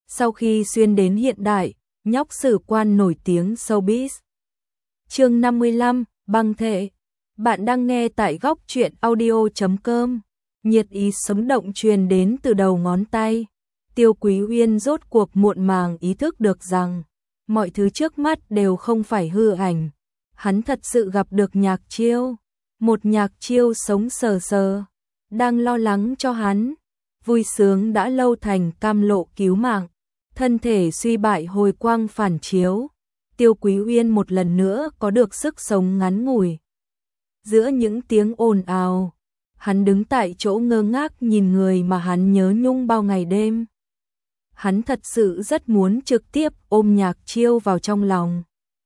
Sau khi xuyên đến hiện đại, nhóc sử quan nổi tiếng showbiz. Chương 55, băng thể. Bạn đang nghe tại góc truyện audio.com. Nhiệt ý sống động truyền đến từ đầu ngón tay. Tiêu Quý Uyên rốt cuộc muộn màng ý thức được rằng mọi thứ trước mắt đều không phải hư ảnh. Hắn thật sự gặp được Nhạc Chiêu, một Nhạc Chiêu sống sờ sờ, đang lo lắng cho hắn. Vui sướng đã lâu thành cam lộ cứu mạng, thân thể suy bại hồi quang phản chiếu. Tiêu Quý Uyên một lần nữa có được sức sống ngắn ngủi. Giữa những tiếng ồn ào, hắn đứng tại chỗ ngơ ngác nhìn người mà hắn nhớ nhung bao ngày đêm. Hắn thật sự rất muốn trực tiếp ôm Nhạc Chiêu vào trong lòng.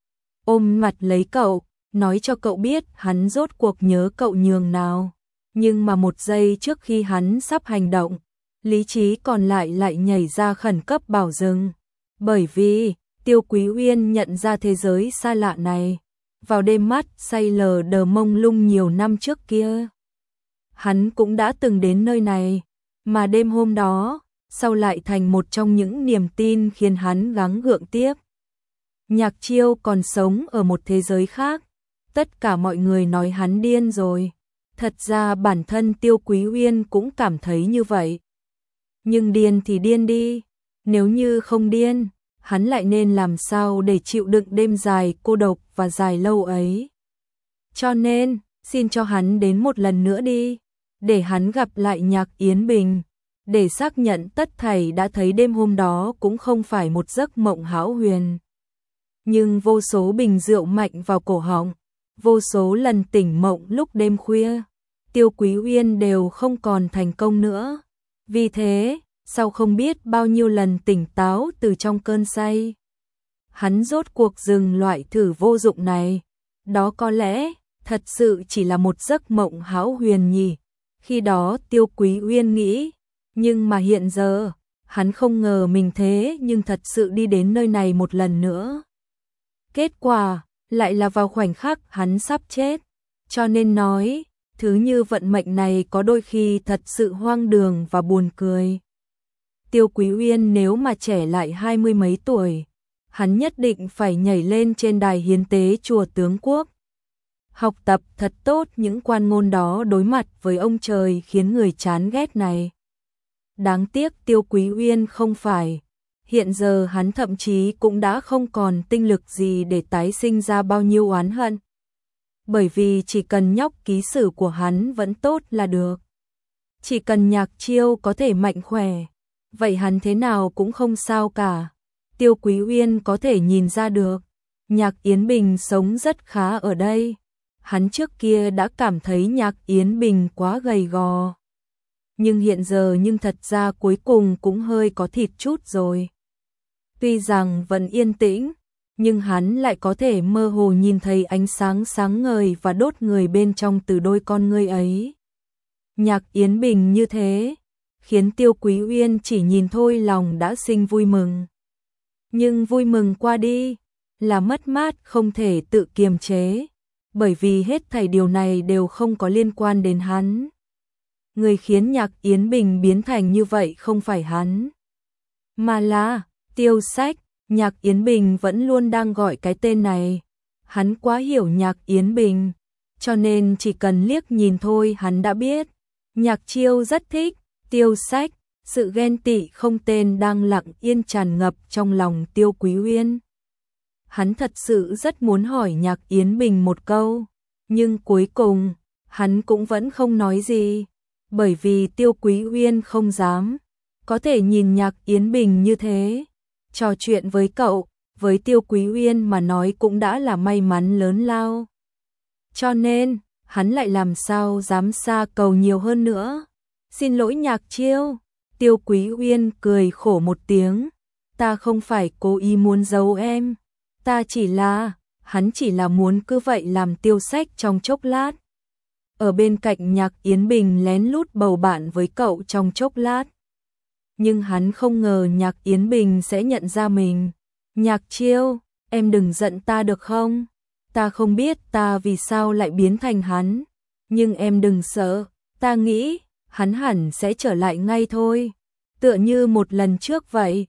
Ôm mặt lấy cậu, nói cho cậu biết hắn rốt cuộc nhớ cậu nhường nào. Nhưng mà một giây trước khi hắn sắp hành động, lý trí còn lại nhảy ra khẩn cấp bảo dừng. Bởi vì Tiêu Quý Uyên nhận ra thế giới xa lạ này vào đêm mắt say lờ đờ mông lung nhiều năm trước kia. Hắn cũng đã từng đến nơi này, mà đêm hôm đó sau lại thành một trong những niềm tin khiến hắn gắng gượng tiếp. Nhạc Chiêu còn sống ở một thế giới khác. Tất cả mọi người nói hắn điên rồi. Thật ra bản thân Tiêu Quý Uyên cũng cảm thấy như vậy. Nhưng điên thì điên đi. Nếu như không điên, hắn lại nên làm sao để chịu đựng đêm dài cô độc và dài lâu ấy. Cho nên, xin cho hắn đến một lần nữa đi. Để hắn gặp lại Nhạc Yến Bình. Để xác nhận tất thảy đã thấy đêm hôm đó cũng không phải một giấc mộng hão huyền. Nhưng vô số bình rượu mạnh vào cổ họng, vô số lần tỉnh mộng lúc đêm khuya, Tiêu Quý Uyên đều không còn thành công nữa. Vì thế, sau không biết bao nhiêu lần tỉnh táo từ trong cơn say, hắn rốt cuộc dừng loại thử vô dụng này. Đó có lẽ thật sự chỉ là một giấc mộng hão huyền nhỉ. Khi đó Tiêu Quý Uyên nghĩ, nhưng mà hiện giờ, hắn không ngờ mình thế nhưng thật sự đi đến nơi này một lần nữa. Kết quả, lại là vào khoảnh khắc hắn sắp chết. Cho nên nói, thứ như vận mệnh này có đôi khi thật sự hoang đường và buồn cười. Tiêu Quý Uyên nếu mà trẻ lại 20 mấy tuổi, hắn nhất định phải nhảy lên trên đài hiến tế chùa Tướng Quốc. Học tập thật tốt những quan ngôn đó đối mặt với ông trời khiến người chán ghét này. Đáng tiếc Tiêu Quý Uyên không phải. Hiện giờ hắn thậm chí cũng đã không còn tinh lực gì để tái sinh ra bao nhiêu oán hận. Bởi vì chỉ cần nhóc ký sử của hắn vẫn tốt là được. Chỉ cần Nhạc Chiêu có thể mạnh khỏe, vậy hắn thế nào cũng không sao cả. Tiêu Quý Uyên có thể nhìn ra được, Nhạc Yến Bình sống rất khá ở đây. Hắn trước kia đã cảm thấy Nhạc Yến Bình quá gầy gò. Nhưng hiện giờ thật ra cuối cùng cũng hơi có thịt chút rồi. Tuy rằng vẫn yên tĩnh, nhưng hắn lại có thể mơ hồ nhìn thấy ánh sáng sáng ngời và đốt người bên trong từ đôi con ngươi ấy. Nhạc Yến Bình như thế, khiến Tiêu Quý Uyên chỉ nhìn thôi lòng đã sinh vui mừng. Nhưng vui mừng qua đi, là mất mát không thể tự kiềm chế, bởi vì hết thảy điều này đều không có liên quan đến hắn. Người khiến Nhạc Yến Bình biến thành như vậy không phải hắn, mà là Tiêu Sách. Nhạc Yến Bình vẫn luôn đang gọi cái tên này. Hắn quá hiểu Nhạc Yến Bình, cho nên chỉ cần liếc nhìn thôi hắn đã biết. Nhạc Chiêu rất thích Tiêu Sách, sự ghen tị không tên đang lặng yên tràn ngập trong lòng Tiêu Quý Uyên. Hắn thật sự rất muốn hỏi Nhạc Yến Bình một câu, nhưng cuối cùng, hắn cũng vẫn không nói gì, bởi vì Tiêu Quý Uyên không dám. Có thể nhìn Nhạc Yến Bình như thế, trò chuyện với cậu, với Tiêu Quý Uyên mà nói cũng đã là may mắn lớn lao. Cho nên, hắn lại làm sao dám xa cầu nhiều hơn nữa. Xin lỗi Nhạc Chiêu. Tiêu Quý Uyên cười khổ một tiếng. Ta không phải cố ý muốn giấu em. Hắn chỉ là muốn cứ vậy làm Tiêu Sách trong chốc lát. Ở bên cạnh Nhạc Yến Bình lén lút bầu bạn với cậu trong chốc lát. Nhưng hắn không ngờ Nhạc Yến Bình sẽ nhận ra mình. Nhạc Chiêu, em đừng giận ta được không? Ta không biết ta vì sao lại biến thành hắn. Nhưng em đừng sợ, ta nghĩ hắn hẳn sẽ trở lại ngay thôi. Tựa như một lần trước vậy.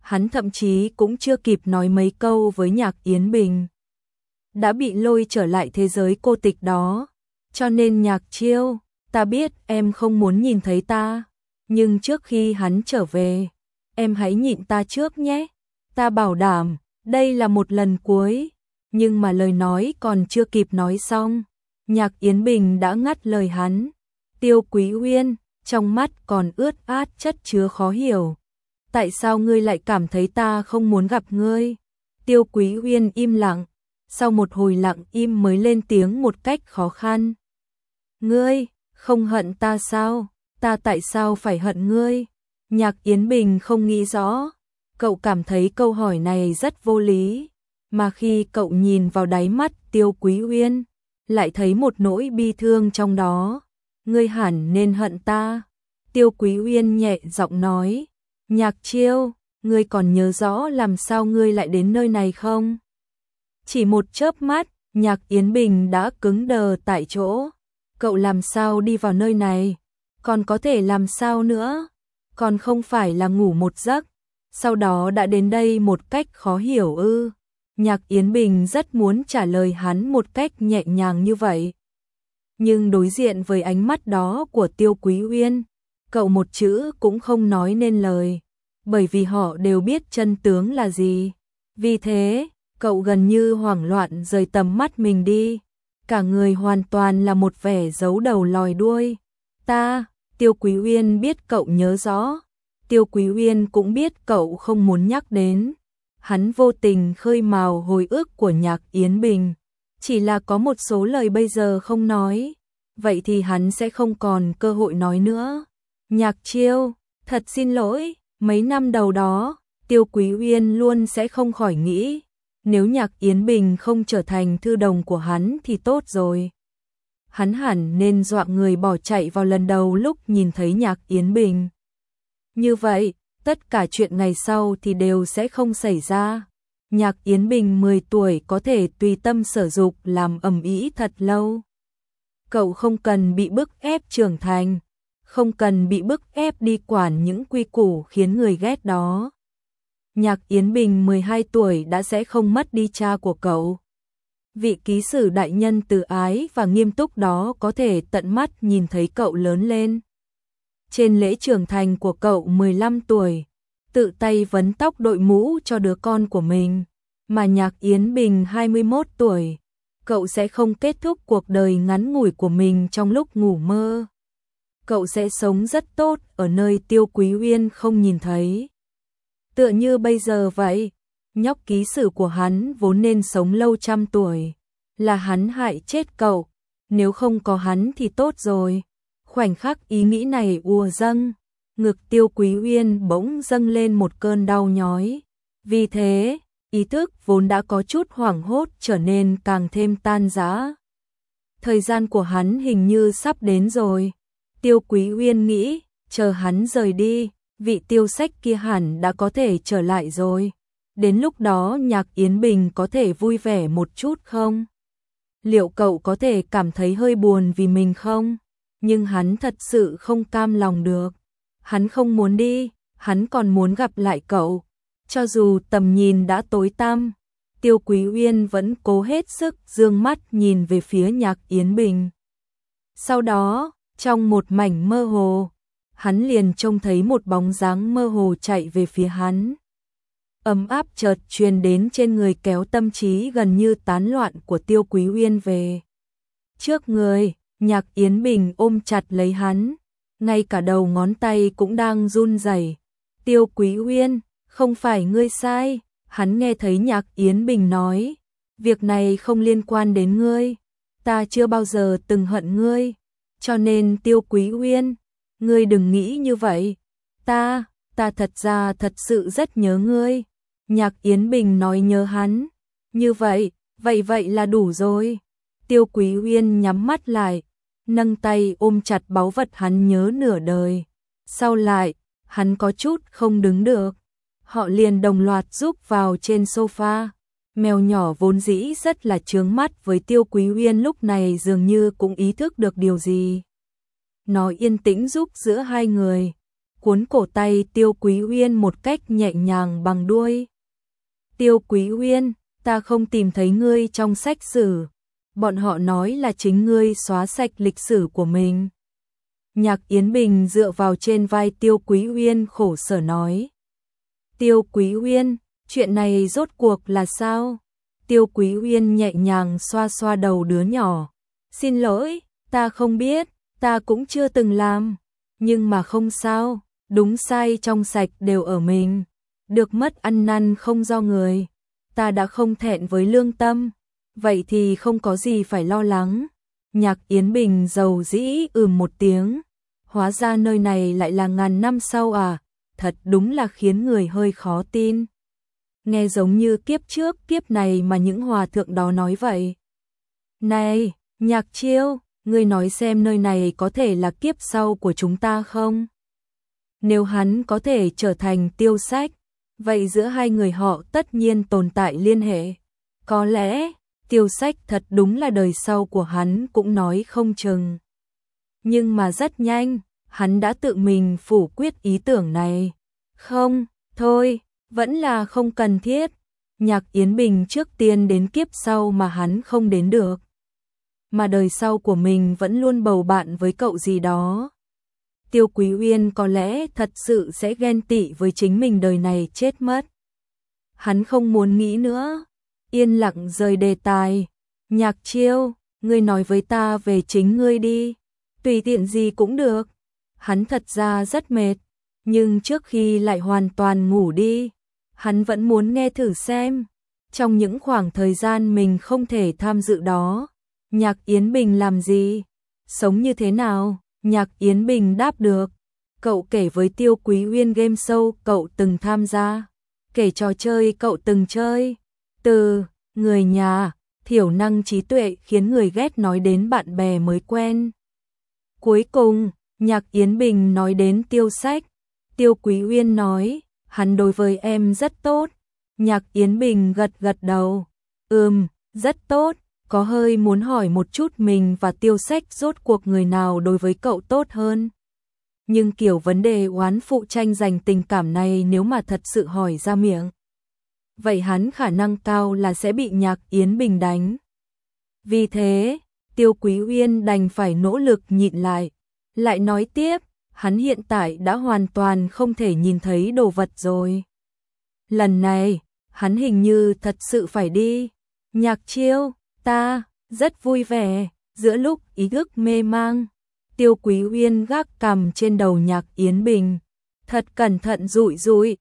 Hắn thậm chí cũng chưa kịp nói mấy câu với Nhạc Yến Bình, đã bị lôi trở lại thế giới cô tịch đó. Cho nên Nhạc Chiêu, ta biết em không muốn nhìn thấy ta, nhưng trước khi hắn trở về, em hãy nhịn ta trước nhé. Ta bảo đảm, đây là một lần cuối. Nhưng mà lời nói còn chưa kịp nói xong, Nhạc Yến Bình đã ngắt lời hắn. Tiêu Quý Uyên, trong mắt còn ướt át chất chứa khó hiểu. Tại sao ngươi lại cảm thấy ta không muốn gặp ngươi? Tiêu Quý Uyên im lặng, sau một hồi lặng im mới lên tiếng một cách khó khăn. Ngươi, không hận ta sao? Ta tại sao phải hận ngươi? Nhạc Yến Bình không nghĩ rõ, cậu cảm thấy câu hỏi này rất vô lý, mà khi cậu nhìn vào đáy mắt Tiêu Quý Uyên, lại thấy một nỗi bi thương trong đó. Ngươi hẳn nên hận ta. Tiêu Quý Uyên nhẹ giọng nói. Nhạc Chiêu, ngươi còn nhớ rõ làm sao ngươi lại đến nơi này không? Chỉ một chớp mắt, Nhạc Yến Bình đã cứng đờ tại chỗ. Cậu làm sao đi vào nơi này? Còn có thể làm sao nữa? Còn không phải là ngủ một giấc, sau đó đã đến đây một cách khó hiểu ư? Nhạc Yến Bình rất muốn trả lời hắn một cách nhẹ nhàng như vậy. Nhưng đối diện với ánh mắt đó của Tiêu Quý Uyên, cậu một chữ cũng không nói nên lời, bởi vì họ đều biết chân tướng là gì. Vì thế, cậu gần như hoảng loạn rời tầm mắt mình đi, cả người hoàn toàn là một vẻ giấu đầu lòi đuôi. Tiêu Quý Uyên biết cậu nhớ rõ, Tiêu Quý Uyên cũng biết cậu không muốn nhắc đến. Hắn vô tình khơi mào hồi ức của Nhạc Yến Bình, chỉ là có một số lời bây giờ không nói, vậy thì hắn sẽ không còn cơ hội nói nữa. Nhạc Chiêu, thật xin lỗi, mấy năm đầu đó, Tiêu Quý Uyên luôn sẽ không khỏi nghĩ, nếu Nhạc Yến Bình không trở thành thư đồng của hắn thì tốt rồi. Hắn hẳn nên dọa người bỏ chạy vào lần đầu lúc nhìn thấy Nhạc Yến Bình. Như vậy, tất cả chuyện ngày sau thì đều sẽ không xảy ra. Nhạc Yến Bình 10 tuổi có thể tùy tâm sở dục làm ầm ĩ thật lâu. Cậu không cần bị bức ép trưởng thành, không cần bị bức ép đi quản những quy củ khiến người ghét đó. Nhạc Yến Bình 12 tuổi đã sẽ không mất đi cha của cậu. Vị ký sử đại nhân từ ái và nghiêm túc đó có thể tận mắt nhìn thấy cậu lớn lên. Trên lễ trưởng thành của cậu 15 tuổi, tự tay vấn tóc đội mũ cho đứa con của mình, mà Nhạc Yến Bình 21 tuổi, cậu sẽ không kết thúc cuộc đời ngắn ngủi của mình trong lúc ngủ mơ. Cậu sẽ sống rất tốt ở nơi Tiêu Quý Uyên không nhìn thấy. Tựa như bây giờ vậy, nhóc ký sử của hắn vốn nên sống lâu trăm tuổi, là hắn hại chết cậu, nếu không có hắn thì tốt rồi. Khoảnh khắc ý nghĩ này ùa dâng, ngực Tiêu Quý Uyên bỗng dâng lên một cơn đau nhói. Vì thế, ý thức vốn đã có chút hoảng hốt trở nên càng thêm tan rã. Thời gian của hắn hình như sắp đến rồi. Tiêu Quý Uyên nghĩ, chờ hắn rời đi, vị Tiêu Sách kia hẳn đã có thể trở lại rồi. Đến lúc đó Nhạc Yến Bình có thể vui vẻ một chút không? Liệu cậu có thể cảm thấy hơi buồn vì mình không? Nhưng hắn thật sự không cam lòng được. Hắn không muốn đi, hắn còn muốn gặp lại cậu. Cho dù tầm nhìn đã tối tăm, Tiêu Quý Uyên vẫn cố hết sức dương mắt nhìn về phía Nhạc Yến Bình. Sau đó, trong một mảnh mơ hồ, hắn liền trông thấy một bóng dáng mơ hồ chạy về phía hắn. Ấm áp chợt truyền đến trên người kéo tâm trí gần như tán loạn của Tiêu Quý Uyên về. Trước người, Nhạc Yến Bình ôm chặt lấy hắn, ngay cả đầu ngón tay cũng đang run rẩy. Tiêu Quý Uyên, không phải ngươi sai, hắn nghe thấy Nhạc Yến Bình nói, việc này không liên quan đến ngươi, ta chưa bao giờ từng hận ngươi, cho nên Tiêu Quý Uyên, ngươi đừng nghĩ như vậy, ta thật ra thật sự rất nhớ ngươi. Nhạc Yến Bình nói nhớ hắn, như vậy là đủ rồi. Tiêu Quý Uyên nhắm mắt lại, nâng tay ôm chặt báu vật hắn nhớ nửa đời. Sau lại, hắn có chút không đứng được. Họ liền đồng loạt giúp vào trên sofa. Mèo nhỏ vốn dĩ rất là chướng mắt với Tiêu Quý Uyên lúc này dường như cũng ý thức được điều gì. Nó yên tĩnh giúp giữa hai người. cuốn cổ tay Tiêu Quý Uyên một cách nhẹ nhàng bằng đuôi. Tiêu Quý Uyên, ta không tìm thấy ngươi trong sách sử. Bọn họ nói là chính ngươi xóa sạch lịch sử của mình. Nhạc Yến Bình dựa vào trên vai Tiêu Quý Uyên khổ sở nói. Tiêu Quý Uyên, chuyện này rốt cuộc là sao? Tiêu Quý Uyên nhẹ nhàng xoa xoa đầu đứa nhỏ. Xin lỗi, ta không biết, ta cũng chưa từng làm. Nhưng mà không sao, đúng sai trong sạch đều ở mình. Được mất ăn năn không do người. Ta đã không thẹn với lương tâm. Vậy thì không có gì phải lo lắng. Nhạc Yến Bình dầu dĩ một tiếng. Hóa ra nơi này lại là ngàn năm sau à? Thật đúng là khiến người hơi khó tin. Nghe giống như kiếp trước kiếp này mà những hòa thượng đó nói vậy. Này, Nhạc Chiêu, ngươi nói xem nơi này có thể là kiếp sau của chúng ta không? Nếu hắn có thể trở thành Tiêu Sách, vậy giữa hai người họ tất nhiên tồn tại liên hệ. Có lẽ, Tiêu Sách thật đúng là đời sau của hắn cũng nói không chừng. Nhưng mà rất nhanh, hắn đã tự mình phủ quyết ý tưởng này. Không, thôi, vẫn là không cần thiết. Nhạc Yến Bình trước tiên đến kiếp sau mà hắn không đến được. Mà đời sau của mình vẫn luôn bầu bạn với cậu gì đó. Tiêu Quý Uyên có lẽ thật sự sẽ ghen tị với chính mình đời này chết mất. Hắn không muốn nghĩ nữa. Yên lặng rời đề tài. Nhạc Chiêu, ngươi nói với ta về chính ngươi đi. Tùy tiện gì cũng được. Hắn thật ra rất mệt. Nhưng trước khi lại hoàn toàn ngủ đi, hắn vẫn muốn nghe thử xem. Trong những khoảng thời gian mình không thể tham dự đó, Nhạc Yến Bình làm gì? Sống như thế nào? Nhạc Yến Bình đáp được. Cậu kể với Tiêu Quý Uyên game show cậu từng tham gia. Kể trò chơi cậu từng chơi. Từ người nhà, thiểu năng trí tuệ khiến người ghét nói đến bạn bè mới quen. Cuối cùng, Nhạc Yến Bình nói đến Tiêu Sách. Tiêu Quý Uyên nói, hắn đối với em rất tốt. Nhạc Yến Bình gật gật đầu. Rất tốt. Có hơi muốn hỏi một chút mình và Tiêu Sách rốt cuộc người nào đối với cậu tốt hơn. Nhưng kiểu vấn đề oán phụ tranh giành tình cảm này nếu mà thật sự hỏi ra miệng, vậy hắn khả năng cao là sẽ bị Nhạc Yến Bình đánh. Vì thế, Tiêu Quý Uyên đành phải nỗ lực nhịn lại. Lại nói tiếp, hắn hiện tại đã hoàn toàn không thể nhìn thấy đồ vật rồi. Lần này, hắn hình như thật sự phải đi. Nhạc Chiêu, ta rất vui vẻ. Giữa lúc ý ức mê mang, Tiêu Quý Uyên gác cằm trên đầu Nhạc Yến Bình, thật cẩn thận dụi dụi.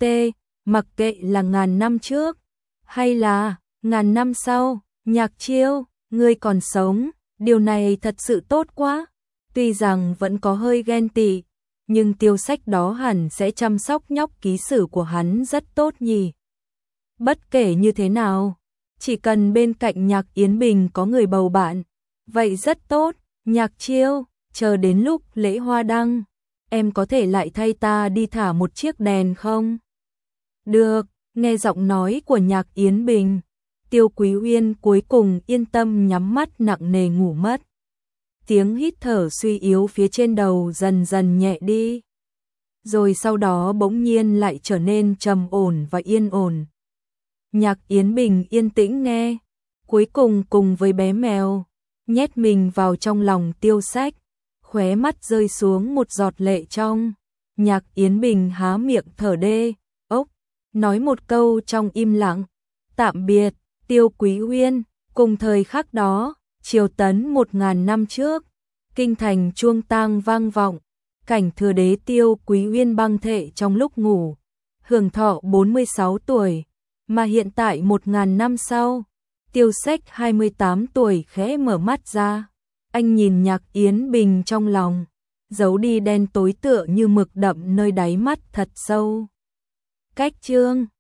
Mặc kệ là ngàn năm trước hay là ngàn năm sau, Nhạc Chiêu, ngươi còn sống, điều này thật sự tốt quá. Tuy rằng vẫn có hơi ghen tị, nhưng Tiêu Sách đó hẳn sẽ chăm sóc nhóc ký sử của hắn rất tốt nhỉ. Bất kể như thế nào, chỉ cần bên cạnh Nhạc Yến Bình có người bầu bạn, vậy rất tốt. Nhạc Chiêu, chờ đến lúc lễ hoa đăng, em có thể lại thay ta đi thả một chiếc đèn không? Được, nghe giọng nói của Nhạc Yến Bình, Tiêu Quý Uyên cuối cùng yên tâm nhắm mắt nặng nề ngủ mất. Tiếng hít thở suy yếu phía trên đầu dần dần nhẹ đi, rồi sau đó bỗng nhiên lại trở nên trầm ổn và yên ổn. Nhạc Yến Bình yên tĩnh nghe, cuối cùng cùng với bé mèo, nhét mình vào trong lòng Tiêu Sách, khóe mắt rơi xuống một giọt lệ trong. Nhạc Yến Bình há miệng thở đê, nói một câu trong im lặng, tạm biệt, Tiêu Quý Uyên. Cùng thời khắc đó, Triều Tấn 1000 năm trước, kinh thành chuông tang vang vọng, cảnh thừa đế Tiêu Quý Uyên băng thể trong lúc ngủ, hưởng thọ 46 tuổi, mà hiện tại 1000 năm sau, Tiêu Sách 28 tuổi khẽ mở mắt ra, anh nhìn Nhạc Yến Bình trong lòng, giấu đi đen tối tựa như mực đậm nơi đáy mắt thật sâu. Cách chương